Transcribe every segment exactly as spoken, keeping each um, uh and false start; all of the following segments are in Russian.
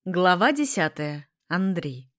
Глава десятая. Андрей.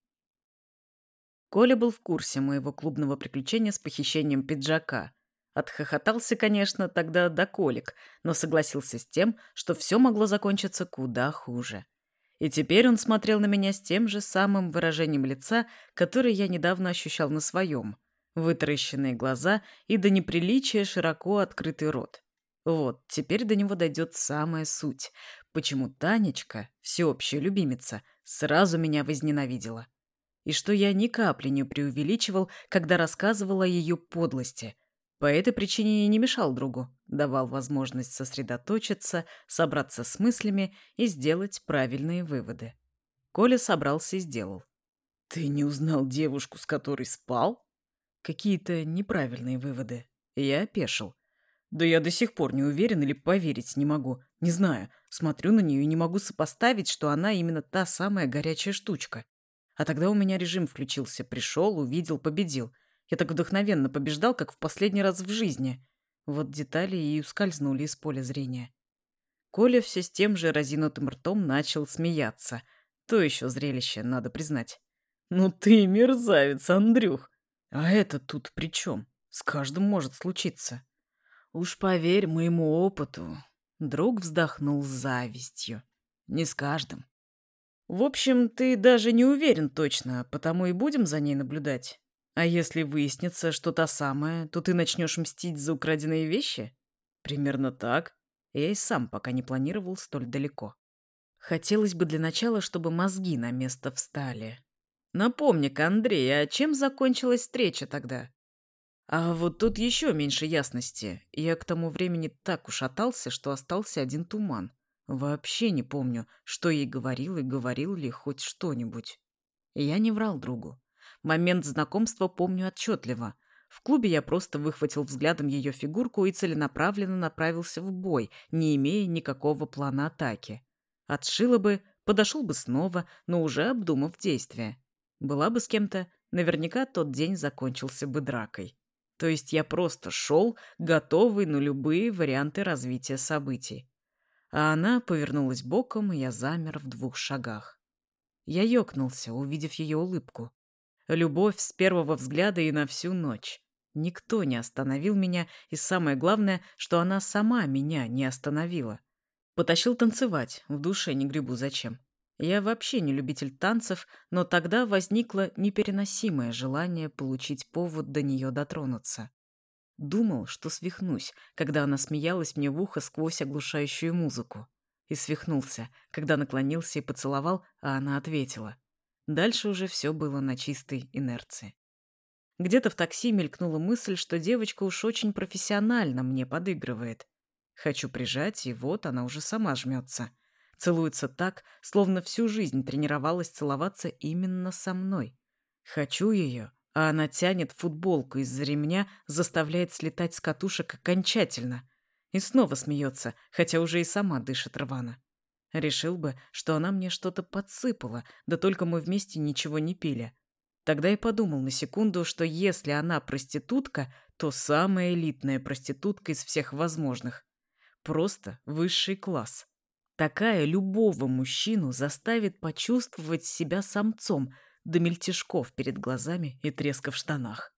Коля был в курсе моего клубного приключения с похищением пиджака. Отхохотался, конечно, тогда до колик, но согласился с тем, что все могло закончиться куда хуже. И теперь он смотрел на меня с тем же самым выражением лица, которое я недавно ощущал на своем. Вытаращенные глаза и до неприличия широко открытый рот. Вот, теперь до него дойдет самая суть. Почему Танечка, всеобщая любимица, сразу меня возненавидела. И что я ни капли не преувеличивал, когда рассказывал о ее подлости. По этой причине я не мешал другу, давал возможность сосредоточиться, собраться с мыслями и сделать правильные выводы. Коля собрался и сделал. «Ты не узнал девушку, с которой спал?» Какие-то неправильные выводы. Я опешил. Да я до сих пор не уверен или поверить не могу. Не знаю, смотрю на нее и не могу сопоставить, что она именно та самая горячая штучка. А тогда у меня режим включился. Пришел, увидел, победил. Я так вдохновенно побеждал, как в последний раз в жизни. Вот детали и ускользнули из поля зрения. Коля все с тем же разинутым ртом начал смеяться. То еще зрелище, надо признать. «Ну ты мерзавец, Андрюх! А это тут при чем? С каждым может случиться». «Уж поверь моему опыту», — друг вздохнул с завистью. «Не с каждым». «В общем, ты даже не уверен точно, потому и будем за ней наблюдать. А если выяснится, что та самая, то ты начнешь мстить за украденные вещи?» «Примерно так. Я и сам пока не планировал столь далеко. Хотелось бы для начала, чтобы мозги на место встали. Напомни-ка, Андрей, а чем закончилась встреча тогда?» А вот тут еще меньше ясности. Я к тому времени так ушатался, что остался один туман. Вообще не помню, что ей говорил и говорил ли хоть что-нибудь. Я не врал другу. Момент знакомства помню отчетливо. В клубе я просто выхватил взглядом ее фигурку и целенаправленно направился в бой, не имея никакого плана атаки. Отшила бы, подошел бы снова, но уже обдумав действия. Была бы с кем-то, наверняка тот день закончился бы дракой. То есть я просто шел, готовый на любые варианты развития событий. А она повернулась боком, и я замер в двух шагах. Я ёкнулся, увидев ее улыбку. Любовь с первого взгляда и на всю ночь. Никто не остановил меня, и самое главное, что она сама меня не остановила. Потащил танцевать, в душе не гребу зачем. Я вообще не любитель танцев, но тогда возникло непереносимое желание получить повод до нее дотронуться. Думал, что свихнусь, когда она смеялась мне в ухо сквозь оглушающую музыку. И свихнулся, когда наклонился и поцеловал, а она ответила. Дальше уже все было на чистой инерции. Где-то в такси мелькнула мысль, что девочка уж очень профессионально мне подыгрывает. Хочу прижать, и вот она уже сама жмется. Целуется так, словно всю жизнь тренировалась целоваться именно со мной. Хочу ее, а она тянет футболку из-за ремня, заставляет слетать с катушек окончательно. И снова смеется, хотя уже и сама дышит рвано. Решил бы, что она мне что-то подсыпала, да только мы вместе ничего не пили. Тогда и подумал на секунду, что если она проститутка, то самая элитная проститутка из всех возможных. Просто высший класс. Такая любого мужчину заставит почувствовать себя самцом, до мельтешков перед глазами и треска в штанах.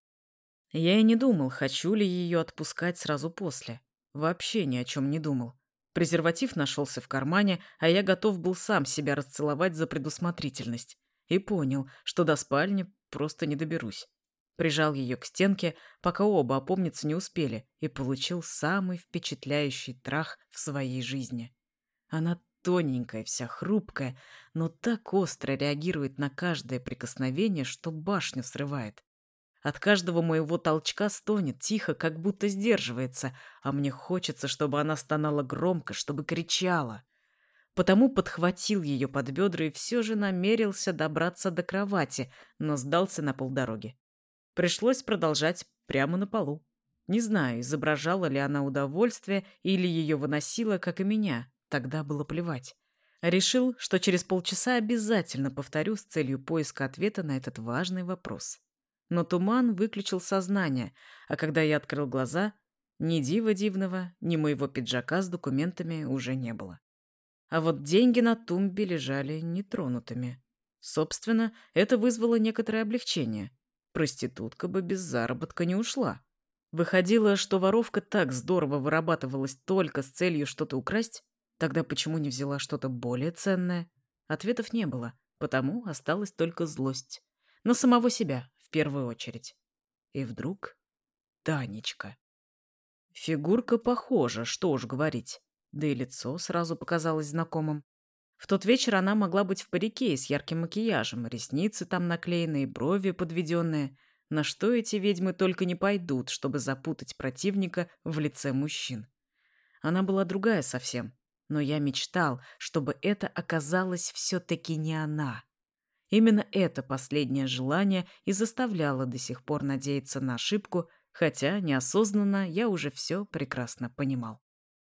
Я и не думал, хочу ли ее отпускать сразу после. Вообще ни о чем не думал. Презерватив нашелся в кармане, а я готов был сам себя расцеловать за предусмотрительность. И понял, что до спальни просто не доберусь. Прижал ее к стенке, пока оба опомниться не успели, и получил самый впечатляющий трах в своей жизни. Она тоненькая, вся хрупкая, но так остро реагирует на каждое прикосновение, что башню срывает. От каждого моего толчка стонет тихо, как будто сдерживается, а мне хочется, чтобы она стонала громко, чтобы кричала. Потому подхватил ее под бедра и все же намерился добраться до кровати, но сдался на полдороги. Пришлось продолжать прямо на полу. Не знаю, изображала ли она удовольствие или ее выносила, как и меня. Тогда было плевать. Решил, что через полчаса обязательно повторю с целью поиска ответа на этот важный вопрос. Но туман выключил сознание, а когда я открыл глаза, ни дива дивного, ни моего пиджака с документами уже не было. А вот деньги на тумбе лежали нетронутыми. Собственно, это вызвало некоторое облегчение. Проститутка бы без заработка не ушла. Выходило, что воровка так здорово вырабатывалась только с целью что-то украсть, тогда почему не взяла что-то более ценное? Ответов не было, потому осталась только злость. На самого себя, в первую очередь. И вдруг Танечка. Фигурка похожа, что уж говорить. Да и лицо сразу показалось знакомым. В тот вечер она могла быть в парике и с ярким макияжем, ресницы там наклеенные, брови подведенные. На что эти ведьмы только не пойдут, чтобы запутать противника в лице мужчин. Она была другая совсем, но я мечтал, чтобы это оказалось все-таки не она. Именно это последнее желание и заставляло до сих пор надеяться на ошибку, хотя неосознанно я уже все прекрасно понимал.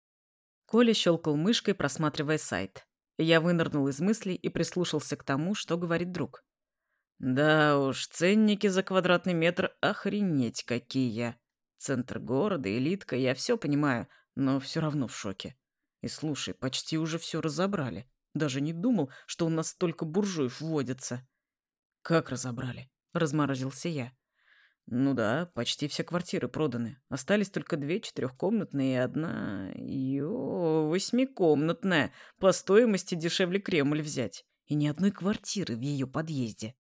Коля щелкал мышкой, просматривая сайт. Я вынырнул из мыслей и прислушался к тому, что говорит друг. Да уж, ценники за квадратный метр охренеть какие. Центр города, элитка, я все понимаю, но все равно в шоке. И слушай, почти уже все разобрали. Даже не думал, что у нас столько буржуев водится. Как разобрали? Разморозился я. Ну да, почти все квартиры проданы. Остались только две четырехкомнатные и одна... Ё, восьмикомнатная. По стоимости дешевле Кремль взять. И ни одной квартиры в ее подъезде.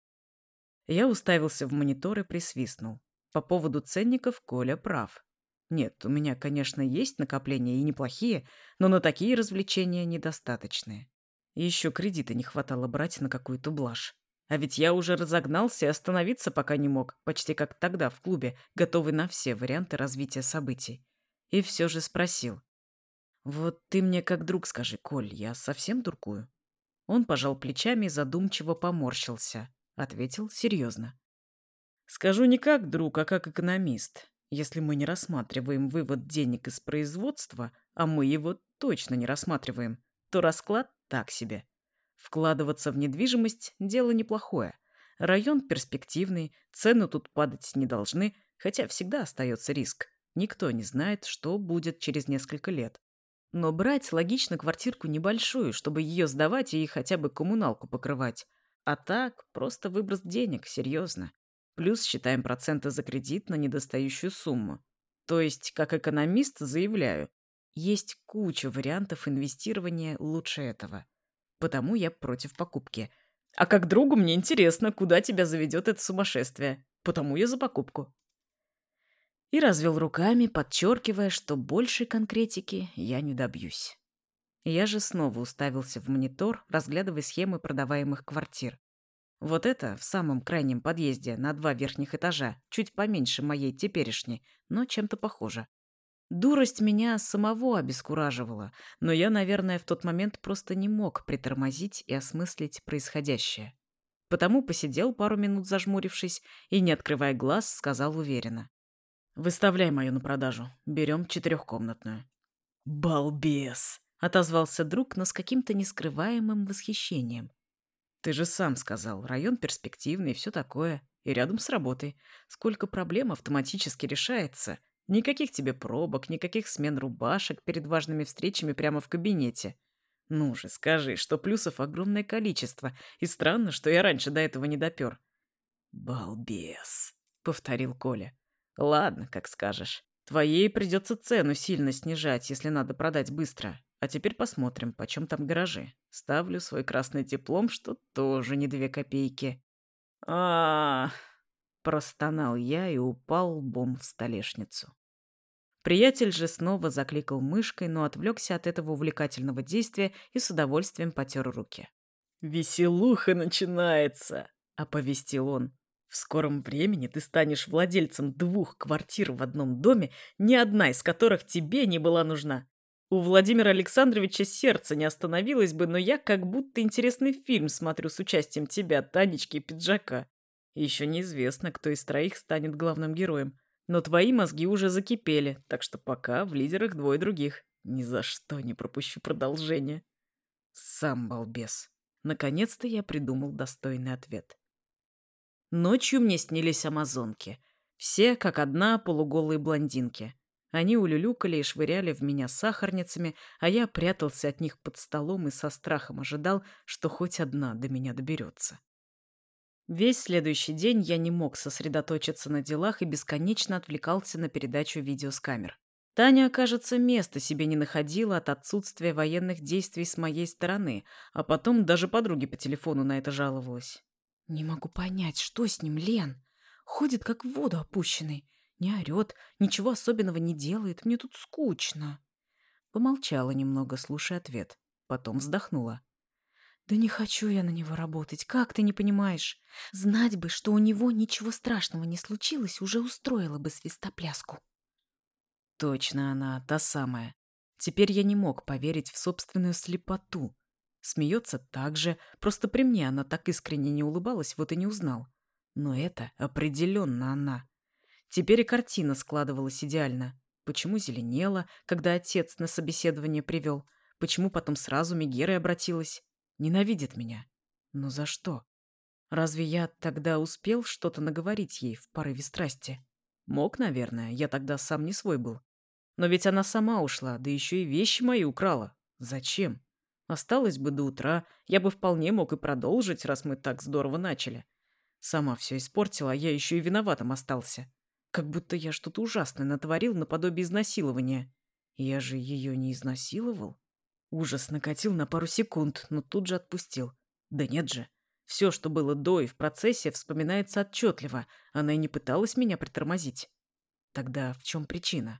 Я уставился в монитор и присвистнул. По поводу ценников Коля прав. Нет, у меня, конечно, есть накопления и неплохие, но на такие развлечения недостаточные. Еще кредита не хватало брать на какую-то блажь. А ведь я уже разогнался и остановиться пока не мог, почти как тогда в клубе, готовый на все варианты развития событий. И все же спросил. «Вот ты мне как друг скажи, Коль, я совсем дуркую?» Он пожал плечами и задумчиво поморщился. Ответил серьезно. «Скажу не как друг, а как экономист. Если мы не рассматриваем вывод денег из производства, а мы его точно не рассматриваем, то расклад так себе. Вкладываться в недвижимость – дело неплохое. Район перспективный, цены тут падать не должны, хотя всегда остается риск. Никто не знает, что будет через несколько лет. Но брать логично квартирку небольшую, чтобы ее сдавать и хотя бы коммуналку покрывать. А так, просто выброс денег, серьезно. Плюс считаем проценты за кредит на недостающую сумму. То есть, как экономист, заявляю, есть куча вариантов инвестирования лучше этого. Потому я против покупки. А как другу мне интересно, куда тебя заведет это сумасшествие. Потому я за покупку. И развел руками, подчеркивая, что большей конкретики я не добьюсь. Я же снова уставился в монитор, разглядывая схемы продаваемых квартир. Вот это в самом крайнем подъезде на два верхних этажа, чуть поменьше моей теперешней, но чем-то похоже. Дурость меня самого обескураживала, но я, наверное, в тот момент просто не мог притормозить и осмыслить происходящее. Потому посидел пару минут зажмурившись и, не открывая глаз, сказал уверенно. «Выставляй мою на продажу. Берем четырехкомнатную». «Балбес!» — отозвался друг, но с каким-то нескрываемым восхищением. «Ты же сам сказал, район перспективный и все такое, и рядом с работой. Сколько проблем автоматически решается. Никаких тебе пробок, никаких смен рубашек перед важными встречами прямо в кабинете. Ну же, скажи, что плюсов огромное количество, и странно, что я раньше до этого не допер». «Балбес», — повторил Коля. «Ладно, как скажешь. Твоей придется цену сильно снижать, если надо продать быстро. А теперь посмотрим, почем там гаражи. Ставлю свой красный диплом, что тоже не две копейки». а простонал я и упал лбом в столешницу. Приятель же снова закликал мышкой, но отвлекся от этого увлекательного действия и с удовольствием потер руки. «Веселуха начинается», — оповестил он. «В скором времени ты станешь владельцем двух квартир в одном доме, ни одна из которых тебе не была нужна. У Владимира Александровича сердце не остановилось бы, но я как будто интересный фильм смотрю с участием тебя, Танечки и Пиджака. Еще неизвестно, кто из троих станет главным героем. Но твои мозги уже закипели, так что пока в лидерах двое других. Ни за что не пропущу продолжение». Сам балбес. Наконец-то я придумал достойный ответ. Ночью мне снились амазонки. Все, как одна, полуголые блондинки. Они улюлюкали и швыряли в меня сахарницами, а я прятался от них под столом и со страхом ожидал, что хоть одна до меня доберется. Весь следующий день я не мог сосредоточиться на делах и бесконечно отвлекался на передачу видео с камер. Таня, кажется, места себе не находила от отсутствия военных действий с моей стороны, а потом даже подруге по телефону на это жаловалась. «Не могу понять, что с ним, Лен? Ходит как в воду опущенный. Не орет, ничего особенного не делает. Мне тут скучно». Помолчала немного, слушая ответ. Потом вздохнула. «Да не хочу я на него работать, как ты не понимаешь? Знать бы, что у него ничего страшного не случилось, уже устроила бы свистопляску». Точно она, та самая. Теперь я не мог поверить в собственную слепоту. Смеется так же, просто при мне она так искренне не улыбалась, вот и не узнал. Но это определенно она. Теперь и картина складывалась идеально. Почему зеленела, когда отец на собеседование привел? Почему потом сразу Мегерой обратилась? Ненавидит меня. Но за что? Разве я тогда успел что-то наговорить ей в порыве страсти? Мог, наверное, я тогда сам не свой был. Но ведь она сама ушла, да еще и вещи мои украла. Зачем? Осталось бы до утра, я бы вполне мог и продолжить, раз мы так здорово начали. Сама все испортила, а я еще и виноватым остался. Как будто я что-то ужасное натворил наподобие изнасилования. Я же ее не изнасиловал. Ужас накатил на пару секунд, но тут же отпустил. Да нет же. Все, что было до и в процессе, вспоминается отчетливо. Она и не пыталась меня притормозить. Тогда в чем причина?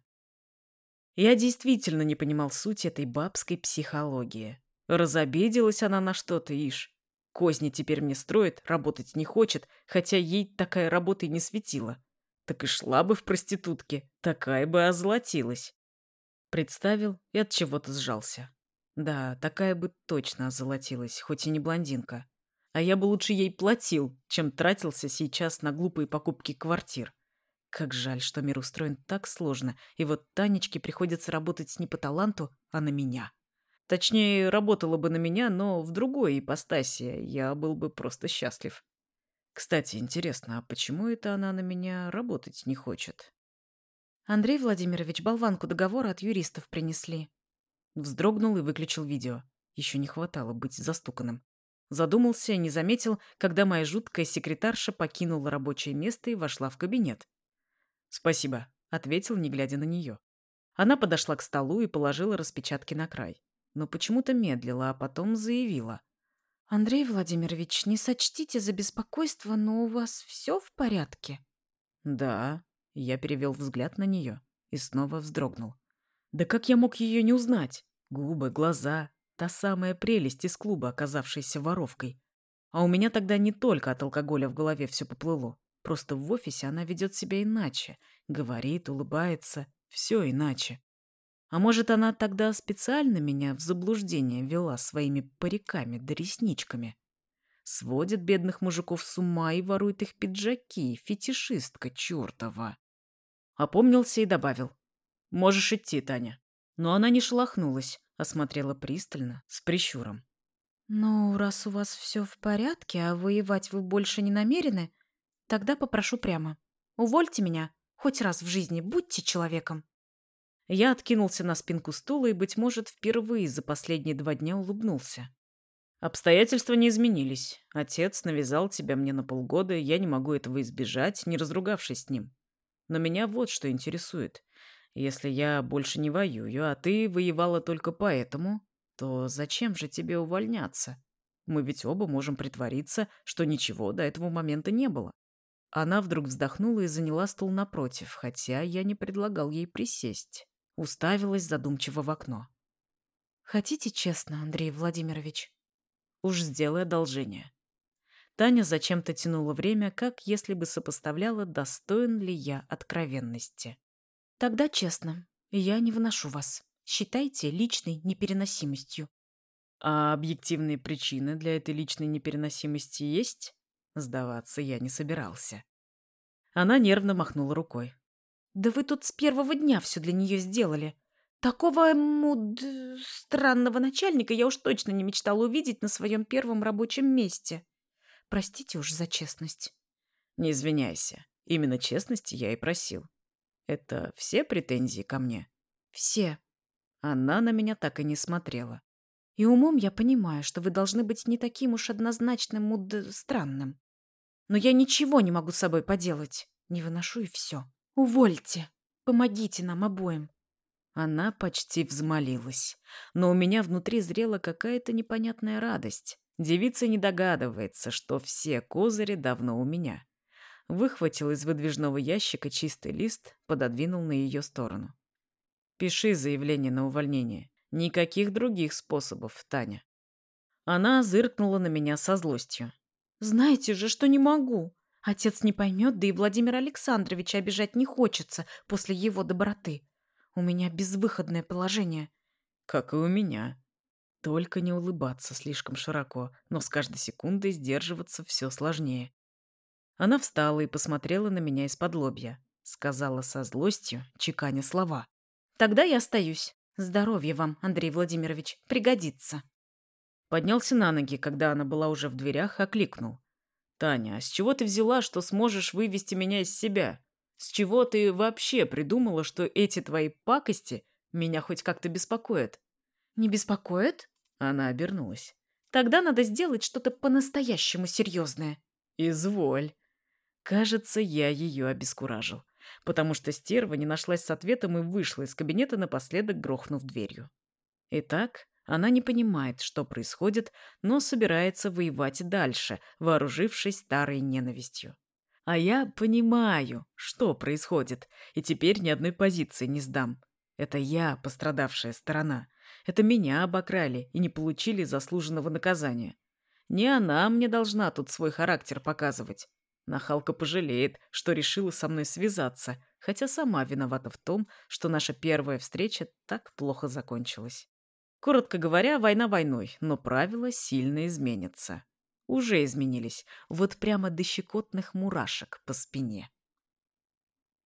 Я действительно не понимал суть этой бабской психологии. Разобиделась она на что-то, ишь. Козни теперь мне строит, работать не хочет, хотя ей такая работа и не светила. Так и шла бы в проститутки, такая бы озолотилась. Представил и от чего-то сжался. Да, такая бы точно озолотилась, хоть и не блондинка. А я бы лучше ей платил, чем тратился сейчас на глупые покупки квартир. Как жаль, что мир устроен так сложно, и вот Танечке приходится работать не по таланту, а на меня. Точнее, работала бы на меня, но в другой ипостаси я был бы просто счастлив. Кстати, интересно, а почему это она на меня работать не хочет? «Андрей Владимирович, болванку договора от юристов принесли». Вздрогнул и выключил видео. Еще не хватало быть застуканным. Задумался и не заметил, когда моя жуткая секретарша покинула рабочее место и вошла в кабинет. «Спасибо», — ответил, не глядя на нее. Она подошла к столу и положила распечатки на край. Но почему-то медлила, а потом заявила. «Андрей Владимирович, не сочтите за беспокойство, но у вас все в порядке?» «Да», — я перевел взгляд на нее и снова вздрогнул. «Да как я мог ее не узнать? Губы, глаза, та самая прелесть из клуба, оказавшаяся воровкой. А у меня тогда не только от алкоголя в голове все поплыло. Просто в офисе она ведет себя иначе. Говорит, улыбается. Все иначе. А может, она тогда специально меня в заблуждение ввела своими париками да ресничками? Сводит бедных мужиков с ума и ворует их пиджаки. Фетишистка чертова. Опомнился и добавил. «Можешь идти, Таня». Но она не шелохнулась, а смотрела пристально, с прищуром. «Ну, раз у вас все в порядке, а воевать вы больше не намерены, тогда попрошу прямо. Увольте меня. Хоть раз в жизни будьте человеком». Я откинулся на спинку стула и, быть может, впервые за последние два дня улыбнулся. Обстоятельства не изменились. Отец навязал тебя мне на полгода, и я не могу этого избежать, не разругавшись с ним. Но меня вот что интересует. Если я больше не воюю, а ты воевала только поэтому, то зачем же тебе увольняться? Мы ведь оба можем притвориться, что ничего до этого момента не было. Она вдруг вздохнула и заняла стул напротив, хотя я не предлагал ей присесть. Уставилась задумчиво в окно. «Хотите честно, Андрей Владимирович?» Уж сделай одолжение. Таня зачем-то тянула время, как если бы сопоставляла, достоин ли я откровенности. «Тогда честно. Я не выношу вас. Считайте личной непереносимостью». А объективные причины для этой личной непереносимости есть? Сдаваться я не собирался. Она нервно махнула рукой. «Да вы тут с первого дня все для нее сделали. Такого муд... странного начальника я уж точно не мечтала увидеть на своем первом рабочем месте. Простите уж за честность». Не извиняйся. Именно честности я и просил. Это все претензии ко мне? Все. Она на меня так и не смотрела. И умом я понимаю, что вы должны быть не таким уж однозначным муд... странным. Но я ничего не могу с собой поделать. Не выношу и все. Увольте. Помогите нам обоим. Она почти взмолилась. Но у меня внутри зрела какая-то непонятная радость. Девица не догадывается, что все козыри давно у меня. Выхватил из выдвижного ящика чистый лист, пододвинул на ее сторону. «Пиши заявление на увольнение. Никаких других способов, Таня». Она зыркнула на меня со злостью. Знаете же, что не могу. Отец не поймет, да и Владимира Александровича обижать не хочется после его доброты. У меня безвыходное положение. Как и у меня. Только не улыбаться слишком широко, но с каждой секундой сдерживаться все сложнее. Она встала и посмотрела на меня из-под лобья. Сказала со злостью, чеканя слова. Тогда я остаюсь. Здоровья вам, Андрей Владимирович, пригодится. Поднялся на ноги, когда она была уже в дверях, окликнул. «Таня, а с чего ты взяла, что сможешь вывести меня из себя? С чего ты вообще придумала, что эти твои пакости меня хоть как-то беспокоят?» Не беспокоит? Она обернулась. Тогда надо сделать что-то по-настоящему серьезное. «Изволь». Кажется, я ее обескуражил, потому что стерва не нашлась с ответом и вышла из кабинета, напоследок грохнув дверью. Итак, она не понимает, что происходит, но собирается воевать дальше, вооружившись старой ненавистью. А я понимаю, что происходит, и теперь ни одной позиции не сдам. Это я пострадавшая сторона. Это меня обокрали и не получили заслуженного наказания. Не она мне должна тут свой характер показывать. Нахалка пожалеет, что решила со мной связаться, хотя сама виновата в том, что наша первая встреча так плохо закончилась. Коротко говоря, война войной, но правила сильно изменятся. Уже изменились, вот прямо до щекотных мурашек по спине.